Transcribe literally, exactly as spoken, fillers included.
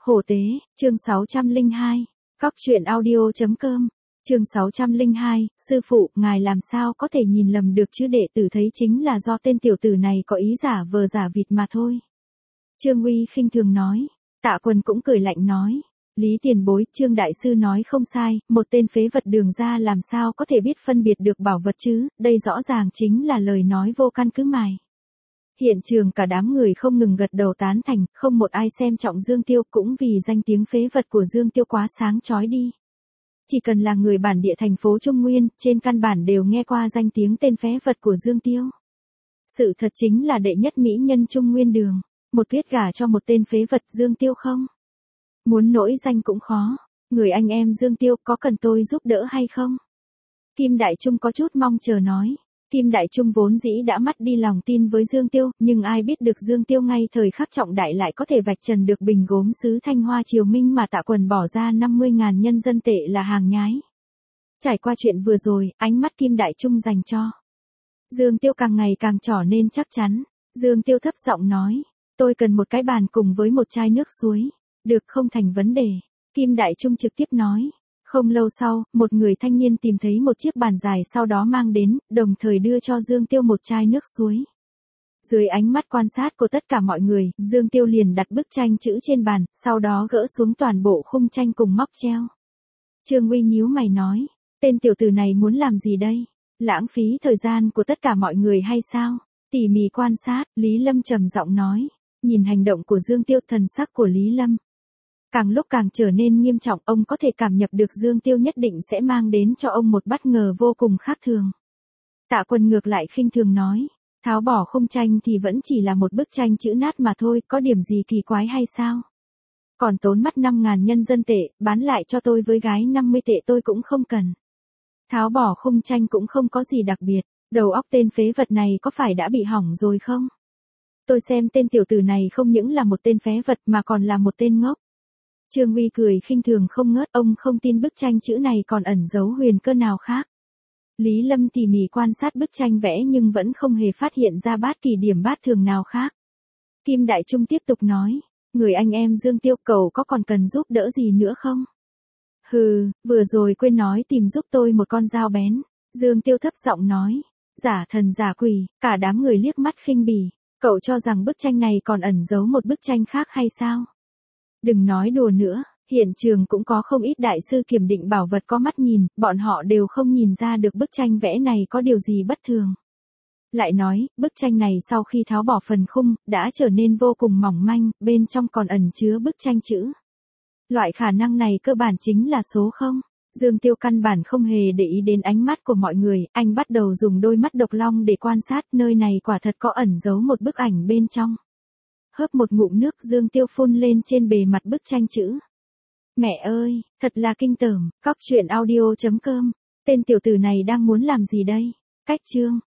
Hổ tế, chương sáu trăm lẻ hai, Cóc truyện audio chấm com, chương sáu trăm lẻ hai, sư phụ, ngài làm sao có thể nhìn lầm được chứ, đệ tử thấy chính là do tên tiểu tử này có ý giả vờ giả vịt mà thôi. Trương Uy khinh thường nói, Tạ Quần cũng cười lạnh nói, Lý tiền bối, Trương đại sư nói không sai, một tên phế vật đường ra làm sao có thể biết phân biệt được bảo vật chứ, đây rõ ràng chính là lời nói vô căn cứ mài. Hiện trường cả đám người không ngừng gật đầu tán thành, không một ai xem trọng Dương Tiêu, cũng vì danh tiếng phế vật của Dương Tiêu quá sáng chói đi. Chỉ cần là người bản địa thành phố Trung Nguyên, trên căn bản đều nghe qua danh tiếng tên phế vật của Dương Tiêu. Sự thật chính là đệ nhất mỹ nhân Trung Nguyên đường, một tuyết gả cho một tên phế vật Dương Tiêu không? Muốn nổi danh cũng khó, người anh em Dương Tiêu có cần tôi giúp đỡ hay không? Kim Đại Trung có chút mong chờ nói. Kim Đại Trung vốn dĩ đã mất đi lòng tin với Dương Tiêu, nhưng ai biết được Dương Tiêu ngay thời khắc trọng đại lại có thể vạch trần được bình gốm sứ Thanh Hoa Triều Minh mà Tạ Quần bỏ ra năm mươi ngàn nhân dân tệ là hàng nhái. Trải qua chuyện vừa rồi, ánh mắt Kim Đại Trung dành cho Dương Tiêu càng ngày càng trở nên chắc chắn. Dương Tiêu thấp giọng nói, tôi cần một cái bàn cùng với một chai nước suối. Được, không thành vấn đề. Kim Đại Trung trực tiếp nói. Không lâu sau, một người thanh niên tìm thấy một chiếc bàn dài sau đó mang đến, đồng thời đưa cho Dương Tiêu một chai nước suối. Dưới ánh mắt quan sát của tất cả mọi người, Dương Tiêu liền đặt bức tranh chữ trên bàn, sau đó gỡ xuống toàn bộ khung tranh cùng móc treo. Trương Uy nhíu mày nói, tên tiểu tử này muốn làm gì đây? Lãng phí thời gian của tất cả mọi người hay sao? Tỉ mỉ quan sát, Lý Lâm trầm giọng nói, nhìn hành động của Dương Tiêu, thần sắc của Lý Lâm càng lúc càng trở nên nghiêm trọng, ông có thể cảm nhận được Dương Tiêu nhất định sẽ mang đến cho ông một bất ngờ vô cùng khác thường. Tạ Quần ngược lại khinh thường nói, tháo bỏ khung tranh thì vẫn chỉ là một bức tranh chữ nát mà thôi, có điểm gì kỳ quái hay sao? Còn tốn mất năm ngàn nhân dân tệ, bán lại cho tôi với gái năm mươi tệ tôi cũng không cần. Tháo bỏ khung tranh cũng không có gì đặc biệt, đầu óc tên phế vật này có phải đã bị hỏng rồi không? Tôi xem tên tiểu tử này không những là một tên phế vật mà còn là một tên ngốc. Trương Uy cười khinh thường không ngớt, ông không tin bức tranh chữ này còn ẩn giấu huyền cơ nào khác. Lý Lâm tỉ mỉ quan sát bức tranh vẽ nhưng vẫn không hề phát hiện ra bát kỳ điểm bát thường nào khác. Kim Đại Trung tiếp tục nói, người anh em Dương Tiêu, cậu có còn cần giúp đỡ gì nữa không? Hừ, vừa rồi quên nói tìm giúp tôi một con dao bén. Dương Tiêu thấp giọng nói, giả thần giả quỷ, cả đám người liếc mắt khinh bỉ, cậu cho rằng bức tranh này còn ẩn giấu một bức tranh khác hay sao? Đừng nói đùa nữa, hiện trường cũng có không ít đại sư kiểm định bảo vật có mắt nhìn, bọn họ đều không nhìn ra được bức tranh vẽ này có điều gì bất thường. Lại nói, bức tranh này sau khi tháo bỏ phần khung, đã trở nên vô cùng mỏng manh, bên trong còn ẩn chứa bức tranh chữ. Loại khả năng này cơ bản chính là số không. Dương Tiêu căn bản không hề để ý đến ánh mắt của mọi người, anh bắt đầu dùng đôi mắt độc long để quan sát, nơi này quả thật có ẩn giấu một bức ảnh bên trong. Hớp một ngụm nước, Dương Tiêu phun lên trên bề mặt bức tranh chữ. Mẹ ơi, thật là kinh tởm. Cóc truyện audio chấm com, tên tiểu tử này đang muốn làm gì đây? Cách chương